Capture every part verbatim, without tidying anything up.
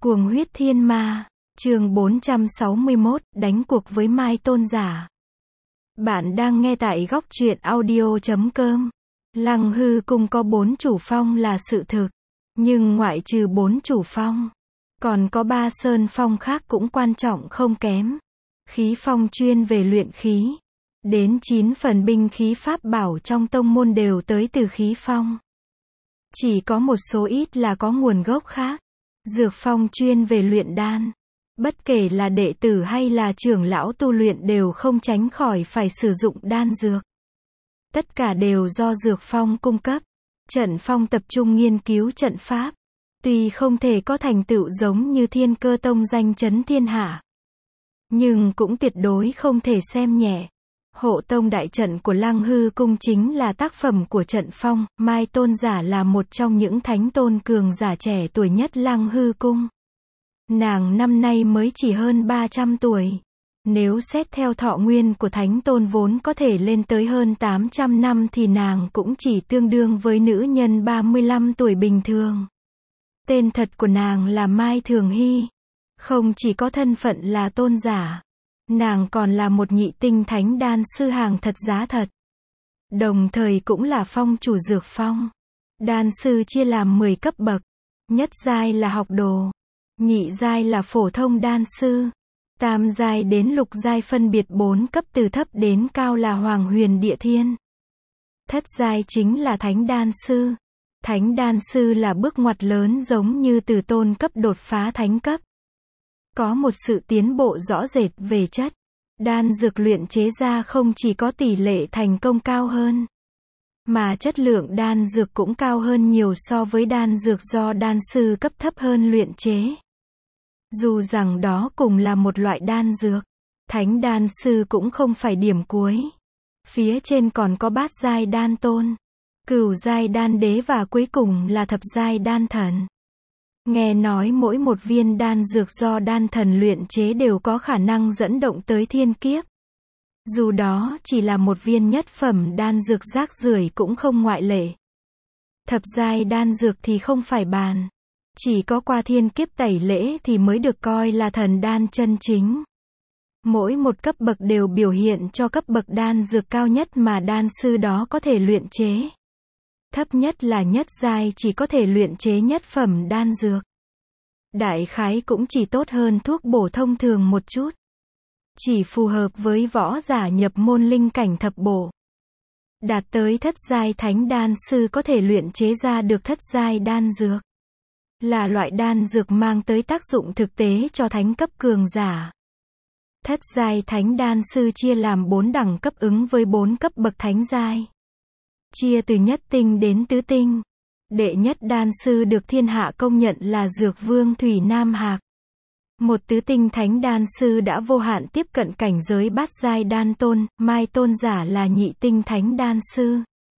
Cuồng huyết thiên ma, chương bốn trăm sáu mươi mốt, đánh cuộc với Mai Tôn giả. Bạn đang nghe tại góc truyện audio chấm com. Lăng Hư Cung có bốn chủ phong là sự thực, nhưng ngoại trừ bốn chủ phong, còn có ba sơn phong khác cũng quan trọng không kém. Khí phong chuyên về luyện khí, đến chín phần binh khí pháp bảo trong tông môn đều tới từ khí phong. Chỉ có một số ít là có nguồn gốc khác. Dược phong chuyên về luyện đan. Bất kể là đệ tử hay là trưởng lão tu luyện đều không tránh khỏi phải sử dụng đan dược. Tất cả đều do dược phong cung cấp. Trận phong tập trung nghiên cứu trận pháp. Tuy không thể có thành tựu giống như Thiên Cơ Tông danh chấn thiên hạ, nhưng cũng tuyệt đối không thể xem nhẹ. Hộ tông đại trận của Lăng Hư Cung chính là tác phẩm của trận phong. Mai Tôn giả là một trong những thánh tôn cường giả trẻ tuổi nhất Lăng Hư Cung. Nàng năm nay mới chỉ hơn ba trăm tuổi. Nếu xét theo thọ nguyên của thánh tôn vốn có thể lên tới hơn tám trăm năm thì nàng cũng chỉ tương đương với nữ nhân ba mươi lăm tuổi bình thường. Tên thật của nàng là Mai Thường Hy. Không chỉ có thân phận là tôn giả, nàng còn là một nhị tinh thánh đan sư hàng thật giá thật. Đồng thời cũng là phong chủ dược phong. Đan sư chia làm mười cấp bậc. Nhất giai là học đồ, nhị giai là phổ thông đan sư, tam giai đến lục giai phân biệt bốn cấp từ thấp đến cao là hoàng huyền địa thiên. Thất giai chính là thánh đan sư. Thánh đan sư là bước ngoặt lớn giống như từ tôn cấp đột phá thánh cấp. Có một sự tiến bộ rõ rệt về chất. Đan dược luyện chế ra không chỉ có tỷ lệ thành công cao hơn, mà chất lượng đan dược cũng cao hơn nhiều so với đan dược do đan sư cấp thấp hơn luyện chế. Dù rằng đó cùng là một loại đan dược, thánh đan sư cũng không phải điểm cuối. Phía trên còn có bát giai đan tôn, cửu giai đan đế và cuối cùng là thập giai đan thần. Nghe nói mỗi một viên đan dược do đan thần luyện chế đều có khả năng dẫn động tới thiên kiếp. Dù đó chỉ là một viên nhất phẩm đan dược rác rưởi cũng không ngoại lệ. Thập giai đan dược thì không phải bàn. Chỉ có qua thiên kiếp tẩy lễ thì mới được coi là thần đan chân chính. Mỗi một cấp bậc đều biểu hiện cho cấp bậc đan dược cao nhất mà đan sư đó có thể luyện chế. Thấp nhất là nhất giai chỉ có thể luyện chế nhất phẩm đan dược. Đại khái cũng chỉ tốt hơn thuốc bổ thông thường một chút. Chỉ phù hợp với võ giả nhập môn linh cảnh thập bổ. Đạt tới thất giai thánh đan sư có thể luyện chế ra được thất giai đan dược. Là loại đan dược mang tới tác dụng thực tế cho thánh cấp cường giả. Thất giai thánh đan sư chia làm bốn đẳng cấp ứng với bốn cấp bậc thánh giai. Chia từ nhất tinh đến tứ tinh. Đệ nhất đan sư được thiên hạ công nhận là Dược Vương Thủy Nam Hạc. Một tứ tinh thánh đan sư đã vô hạn tiếp cận cảnh giới bát giai đan tôn. Mai Tôn giả là nhị tinh thánh đan sư.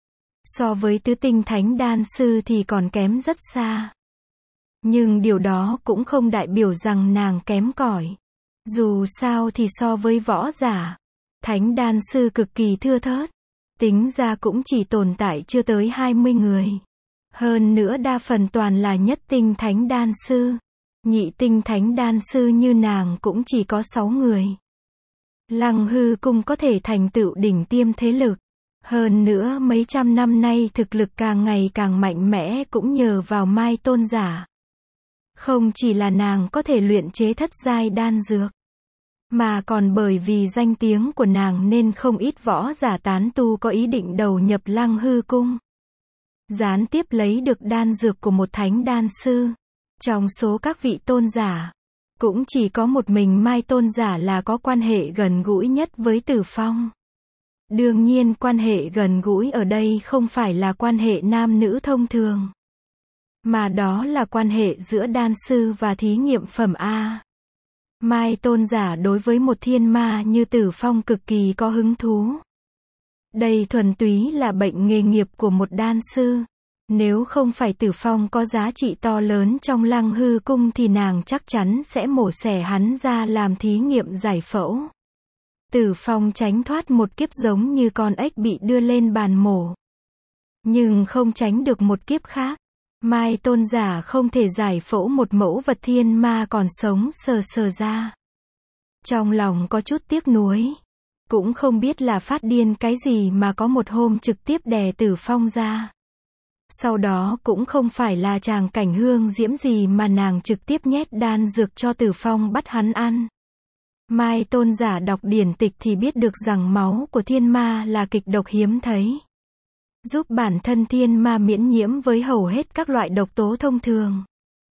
So với tứ tinh thánh đan sư thì còn kém rất xa. Nhưng điều đó cũng không đại biểu rằng nàng kém cỏi. Dù sao thì so với võ giả, thánh đan sư cực kỳ thưa thớt. Tính ra cũng chỉ tồn tại chưa tới hai mươi người. Hơn nữa đa phần toàn là nhất tinh thánh đan sư. Nhị tinh thánh đan sư như nàng cũng chỉ có sáu người. Lăng Hư Cung có thể thành tựu đỉnh tiêm thế lực. Hơn nữa mấy trăm năm nay thực lực càng ngày càng mạnh mẽ cũng nhờ vào Mai Tôn giả. Không chỉ là nàng có thể luyện chế thất giai đan dược, mà còn bởi vì danh tiếng của nàng nên không ít võ giả tán tu có ý định đầu nhập Lăng Hư Cung. Gián tiếp lấy được đan dược của một thánh đan sư. Trong số các vị tôn giả, cũng chỉ có một mình Mai Tôn giả là có quan hệ gần gũi nhất với Tử Phong. Đương nhiên quan hệ gần gũi ở đây không phải là quan hệ nam nữ thông thường, mà đó là quan hệ giữa đan sư và thí nghiệm phẩm A. Mai Tôn giả đối với một thiên ma như Tử Phong cực kỳ có hứng thú. Đây thuần túy là bệnh nghề nghiệp của một đan sư. Nếu không phải Tử Phong có giá trị to lớn trong Lăng Hư Cung thì nàng chắc chắn sẽ mổ xẻ hắn ra làm thí nghiệm giải phẫu. Tử Phong tránh thoát một kiếp giống như con ếch bị đưa lên bàn mổ. Nhưng không tránh được một kiếp khác. Mai tôn giả không thể giải phẫu một mẫu vật thiên ma còn sống sờ sờ ra. Trong lòng có chút tiếc nuối. Cũng không biết là phát điên cái gì mà có một hôm trực tiếp đè Tử Phong ra. Sau đó cũng không phải là tràng cảnh hương diễm gì mà nàng trực tiếp nhét đan dược cho Tử Phong bắt hắn ăn. Mai tôn giả đọc điển tịch thì biết được rằng máu của thiên ma là kịch độc hiếm thấy. Giúp bản thân thiên ma miễn nhiễm với hầu hết các loại độc tố thông thường.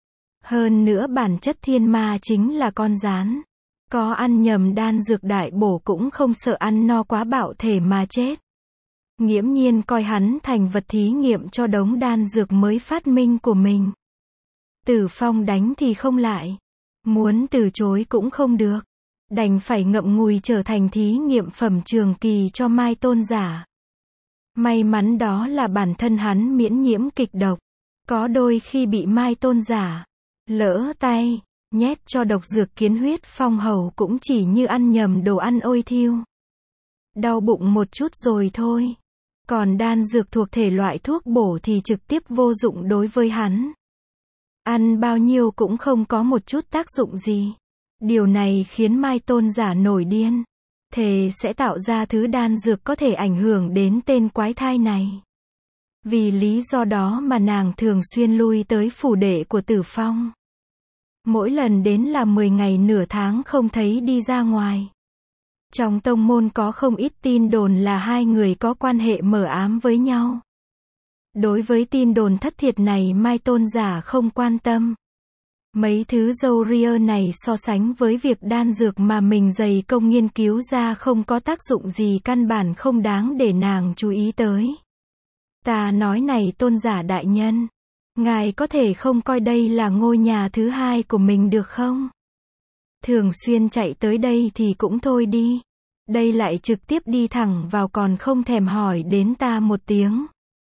Hơn nữa bản chất thiên ma chính là con gián. Có ăn nhầm đan dược đại bổ cũng không sợ ăn no quá bạo thể mà chết. Nghiễm nhiên coi hắn thành vật thí nghiệm cho đống đan dược mới phát minh của mình. Tử Phong đánh thì không lại. Muốn từ chối cũng không được. Đành phải ngậm ngùi trở thành thí nghiệm phẩm trường kỳ cho Mai tôn giả. May mắn đó là bản thân hắn miễn nhiễm kịch độc. Có đôi khi bị Mai tôn giả lỡ tay, nhét cho độc dược kiến huyết phong hầu cũng chỉ như ăn nhầm đồ ăn ôi thiêu. Đau bụng một chút rồi thôi. Còn đan dược thuộc thể loại thuốc bổ thì trực tiếp vô dụng đối với hắn. Ăn bao nhiêu cũng không có một chút tác dụng gì. Điều này khiến Mai tôn giả nổi điên. Thề sẽ tạo ra thứ đan dược có thể ảnh hưởng đến tên quái thai này. Vì lý do đó mà nàng thường xuyên lui tới phủ đệ của Tử Phong. Mỗi lần đến là mười ngày nửa tháng không thấy đi ra ngoài. Trong tông môn có không ít tin đồn là hai người có quan hệ mờ ám với nhau. Đối với tin đồn thất thiệt này Mai tôn giả không quan tâm. Mấy thứ râu ria này so sánh với việc đan dược mà mình dày công nghiên cứu ra không có tác dụng gì căn bản không đáng để nàng chú ý tới. Ta nói này tôn giả đại nhân. Ngài có thể không coi đây là ngôi nhà thứ hai của mình được không? Thường xuyên chạy tới đây thì cũng thôi đi. Đây lại trực tiếp đi thẳng vào còn không thèm hỏi đến ta một tiếng.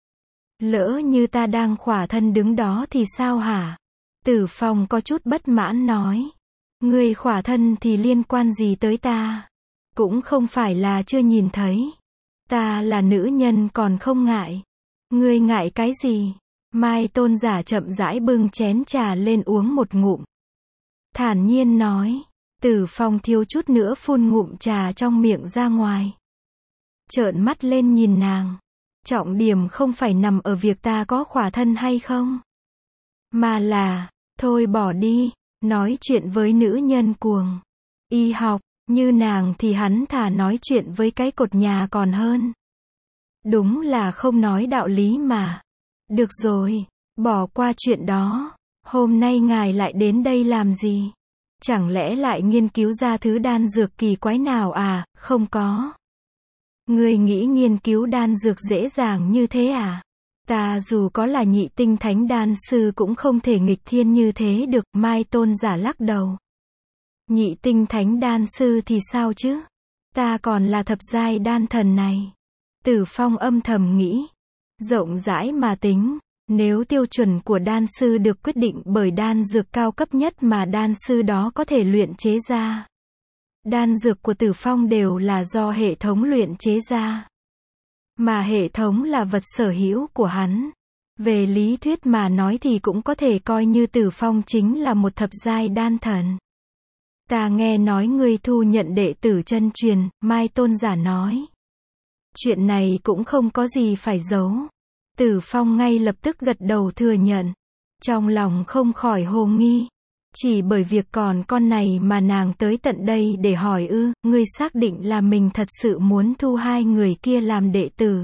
Lỡ như ta đang khỏa thân đứng đó thì sao hả? Tử Phong có chút bất mãn nói. Ngươi khỏa thân thì liên quan gì tới ta? Cũng không phải là chưa nhìn thấy. Ta là nữ nhân còn không ngại. Ngươi ngại cái gì? Mai tôn giả chậm rãi bưng chén trà lên uống một ngụm. Thản nhiên nói. Tử Phong thiếu chút nữa phun ngụm trà trong miệng ra ngoài. Trợn mắt lên nhìn nàng. Trọng điểm không phải nằm ở việc ta có khỏa thân hay không. Mà là, thôi bỏ đi, nói chuyện với nữ nhân cuồng. Y học, như nàng thì hắn thà nói chuyện với cái cột nhà còn hơn. Đúng là không nói đạo lý mà. Được rồi, bỏ qua chuyện đó. Hôm nay ngài lại đến đây làm gì? Chẳng lẽ lại nghiên cứu ra thứ đan dược kỳ quái nào à? Không có. Ngươi nghĩ nghiên cứu đan dược dễ dàng như thế à? Ta dù có là nhị tinh thánh đan sư cũng không thể nghịch thiên như thế được. Mai tôn giả lắc đầu. Nhị tinh thánh đan sư thì sao chứ? Ta còn là thập giai đan thần này. Tử Phong âm thầm nghĩ. Rộng rãi mà tính. Nếu tiêu chuẩn của đan sư được quyết định bởi đan dược cao cấp nhất mà đan sư đó có thể luyện chế ra. Đan dược của Tử Phong đều là do hệ thống luyện chế ra. Mà hệ thống là vật sở hữu của hắn. Về lý thuyết mà nói thì cũng có thể coi như Tử Phong chính là một thập giai đan thần. Ta nghe nói ngươi thu nhận đệ tử chân truyền, Mai tôn giả nói. Chuyện này cũng không có gì phải giấu. Tử Phong ngay lập tức gật đầu thừa nhận. Trong lòng không khỏi hồ nghi. Chỉ bởi việc còn con này mà nàng tới tận đây để hỏi ư, ngươi xác định là mình thật sự muốn thu hai người kia làm đệ tử.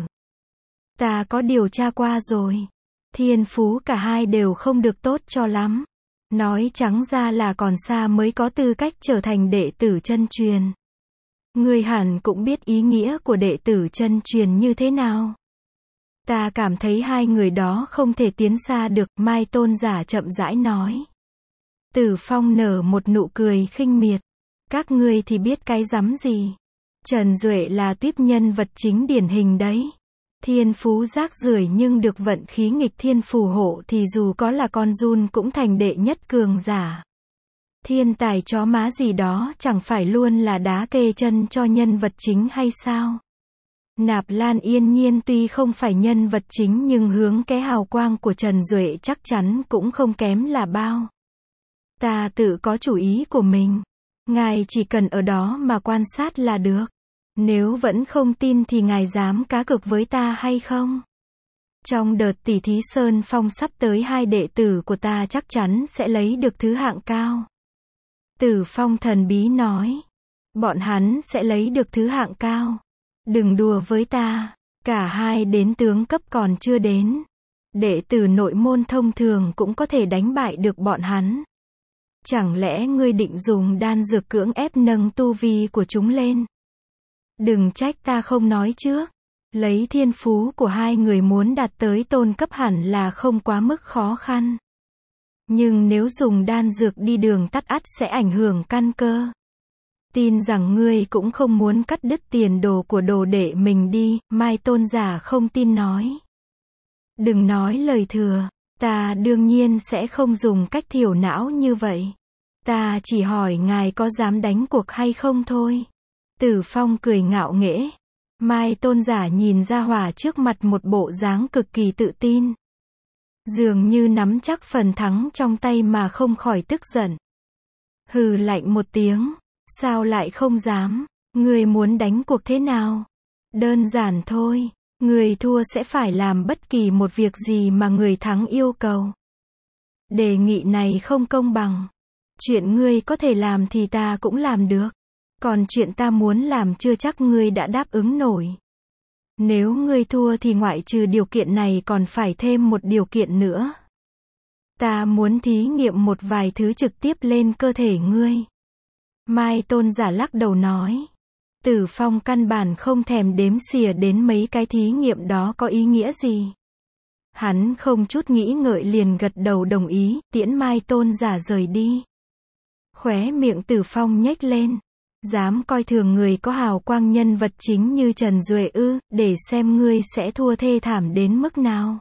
Ta có điều tra qua rồi. Thiên phú cả hai đều không được tốt cho lắm. Nói trắng ra là còn xa mới có tư cách trở thành đệ tử chân truyền. Ngươi hẳn cũng biết ý nghĩa của đệ tử chân truyền như thế nào. Ta cảm thấy hai người đó không thể tiến xa được, Mai tôn giả chậm rãi nói. Tử Phong nở một nụ cười khinh miệt. Các ngươi thì biết cái rắm gì. Trần Duệ là tiếp nhân vật chính điển hình đấy. Thiên phú rác rưởi nhưng được vận khí nghịch thiên phù hộ thì dù có là con giun cũng thành đệ nhất cường giả. Thiên tài chó má gì đó chẳng phải luôn là đá kê chân cho nhân vật chính hay sao? Nạp Lan Yên Nhiên tuy không phải nhân vật chính nhưng hướng cái hào quang của Trần Duệ chắc chắn cũng không kém là bao. Ta tự có chủ ý của mình. Ngài chỉ cần ở đó mà quan sát là được. Nếu vẫn không tin thì ngài dám cá cược với ta hay không? Trong đợt tỷ thí Sơn Phong sắp tới hai đệ tử của ta chắc chắn sẽ lấy được thứ hạng cao. Tử Phong thần bí nói. Bọn hắn sẽ lấy được thứ hạng cao. Đừng đùa với ta. Cả hai đến tướng cấp còn chưa đến. Đệ tử nội môn thông thường cũng có thể đánh bại được bọn hắn. Chẳng lẽ ngươi định dùng đan dược cưỡng ép nâng tu vi của chúng lên? Đừng trách ta không nói trước. Lấy thiên phú của hai người muốn đạt tới tôn cấp hẳn là không quá mức khó khăn. Nhưng nếu dùng đan dược đi đường tắt ắt sẽ ảnh hưởng căn cơ. Tin rằng ngươi cũng không muốn cắt đứt tiền đồ của đồ đệ mình đi, Mai Tôn giả không tin nói. Đừng nói lời thừa, ta đương nhiên sẽ không dùng cách thiểu não như vậy. Ta chỉ hỏi ngài có dám đánh cuộc hay không thôi. Tử Phong cười ngạo nghễ. Mai Tôn giả nhìn ra hỏa trước mặt một bộ dáng cực kỳ tự tin. Dường như nắm chắc phần thắng trong tay mà không khỏi tức giận. Hừ lạnh một tiếng. Sao lại không dám? Người muốn đánh cuộc thế nào? Đơn giản thôi. Người thua sẽ phải làm bất kỳ một việc gì mà người thắng yêu cầu. Đề nghị này không công bằng. Chuyện ngươi có thể làm thì ta cũng làm được. Còn chuyện ta muốn làm chưa chắc ngươi đã đáp ứng nổi. Nếu ngươi thua thì ngoại trừ điều kiện này còn phải thêm một điều kiện nữa. Ta muốn thí nghiệm một vài thứ trực tiếp lên cơ thể ngươi. Mai Tôn giả lắc đầu nói. Tử Phong căn bản không thèm đếm xỉa đến mấy cái thí nghiệm đó có ý nghĩa gì. Hắn không chút nghĩ ngợi liền gật đầu đồng ý, tiễn Mai Tôn giả rời đi. Khóe miệng Tử Phong nhếch lên. Dám coi thường người có hào quang nhân vật chính như Trần Duệ ư, để xem ngươi sẽ thua thê thảm đến mức nào.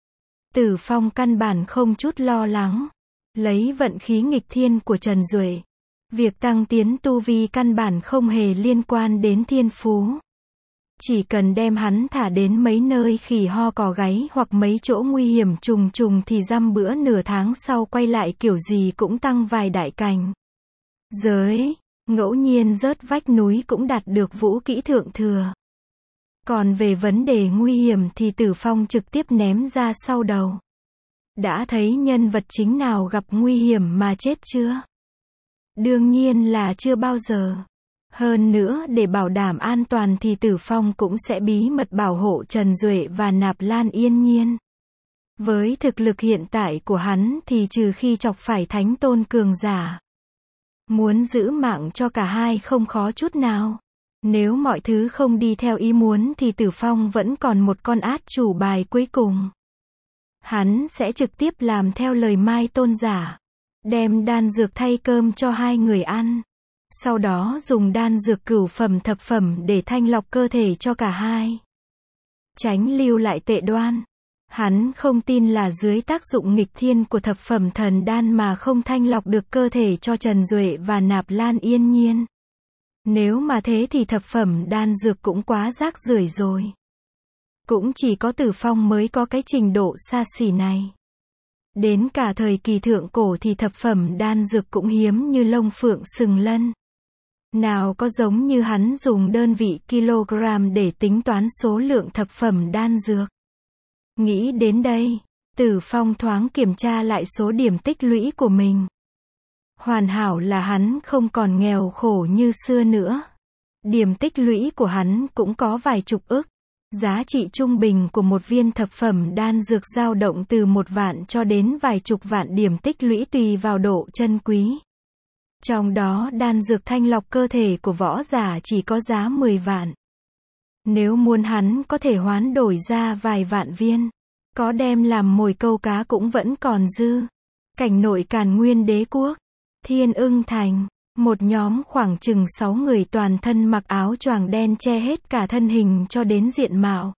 Tử Phong căn bản không chút lo lắng. Lấy vận khí nghịch thiên của Trần Duệ. Việc tăng tiến tu vi căn bản không hề liên quan đến thiên phú. Chỉ cần đem hắn thả đến mấy nơi khỉ ho cò gáy hoặc mấy chỗ nguy hiểm trùng trùng thì dăm bữa nửa tháng sau quay lại kiểu gì cũng tăng vài đại cảnh. Giới, ngẫu nhiên rớt vách núi cũng đạt được vũ kỹ thượng thừa. Còn về vấn đề nguy hiểm thì Tử Phong trực tiếp ném ra sau đầu. Đã thấy nhân vật chính nào gặp nguy hiểm mà chết chưa? Đương nhiên là chưa bao giờ. Hơn nữa để bảo đảm an toàn thì Tử Phong cũng sẽ bí mật bảo hộ Trần Duệ và Nạp Lan Yên Nhiên. Với thực lực hiện tại của hắn thì trừ khi chọc phải thánh tôn cường giả. Muốn giữ mạng cho cả hai không khó chút nào. Nếu mọi thứ không đi theo ý muốn thì Tử Phong vẫn còn một con át chủ bài cuối cùng. Hắn sẽ trực tiếp làm theo lời Mai Tôn giả. Đem đan dược thay cơm cho hai người ăn. Sau đó dùng đan dược cửu phẩm thập phẩm để thanh lọc cơ thể cho cả hai. Tránh lưu lại tệ đoan. Hắn không tin là dưới tác dụng nghịch thiên của thập phẩm thần đan mà không thanh lọc được cơ thể cho Trần Duệ và Nạp Lan Yên Nhiên. Nếu mà thế thì thập phẩm đan dược cũng quá rác rưởi rồi. Cũng chỉ có Tử Phong mới có cái trình độ xa xỉ này. Đến cả thời kỳ thượng cổ thì thập phẩm đan dược cũng hiếm như lông phượng sừng lân. Nào có giống như hắn dùng đơn vị kg để tính toán số lượng thập phẩm đan dược. Nghĩ đến đây, Tử Phong thoáng kiểm tra lại số điểm tích lũy của mình. Hoàn hảo là hắn không còn nghèo khổ như xưa nữa. Điểm tích lũy của hắn cũng có vài chục ức. Giá trị trung bình của một viên thập phẩm đan dược dao động từ một vạn cho đến vài chục vạn điểm tích lũy tùy vào độ chân quý. Trong đó đan dược thanh lọc cơ thể của võ giả chỉ có giá mười vạn. Nếu muốn hắn có thể hoán đổi ra vài vạn viên, có đem làm mồi câu cá cũng vẫn còn dư. Cảnh nội Càn Nguyên Đế quốc, Thiên Ưng Thành, một nhóm khoảng chừng sáu người toàn thân mặc áo choàng đen che hết cả thân hình cho đến diện mạo.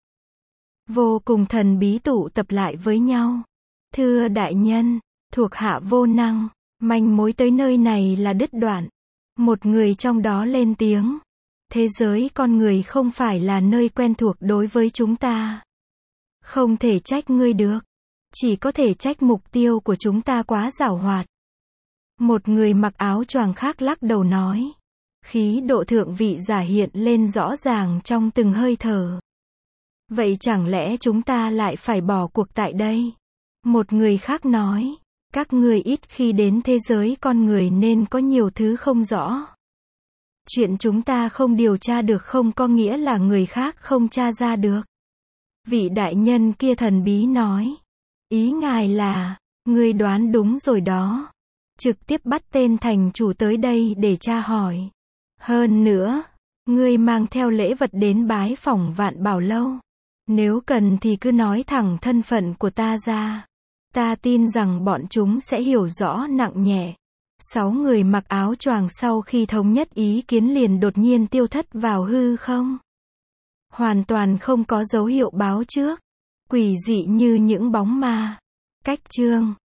Vô cùng thần bí tụ tập lại với nhau. Thưa đại nhân, thuộc hạ vô năng, manh mối tới nơi này là đứt đoạn. Một người trong đó lên tiếng. Thế giới con người không phải là nơi quen thuộc đối với chúng ta. Không thể trách ngươi được. Chỉ có thể trách mục tiêu của chúng ta quá giảo hoạt. Một người mặc áo choàng khác lắc đầu nói. Khí độ thượng vị giả hiện lên rõ ràng trong từng hơi thở. Vậy chẳng lẽ chúng ta lại phải bỏ cuộc tại đây? Một người khác nói. Các ngươi ít khi đến thế giới con người nên có nhiều thứ không rõ. Chuyện chúng ta không điều tra được không có nghĩa là người khác không tra ra được. Vị đại nhân kia thần bí nói. Ý ngài là, ngươi đoán đúng rồi đó. Trực tiếp bắt tên thành chủ tới đây để tra hỏi. Hơn nữa, ngươi mang theo lễ vật đến bái phỏng Vạn Bảo Lâu. Nếu cần thì cứ nói thẳng thân phận của ta ra. Ta tin rằng bọn chúng sẽ hiểu rõ nặng nhẹ. Sáu người mặc áo choàng sau khi thống nhất ý kiến liền đột nhiên tiêu thất vào hư không. Hoàn toàn không có dấu hiệu báo trước. Quỷ dị như những bóng ma. Cách chương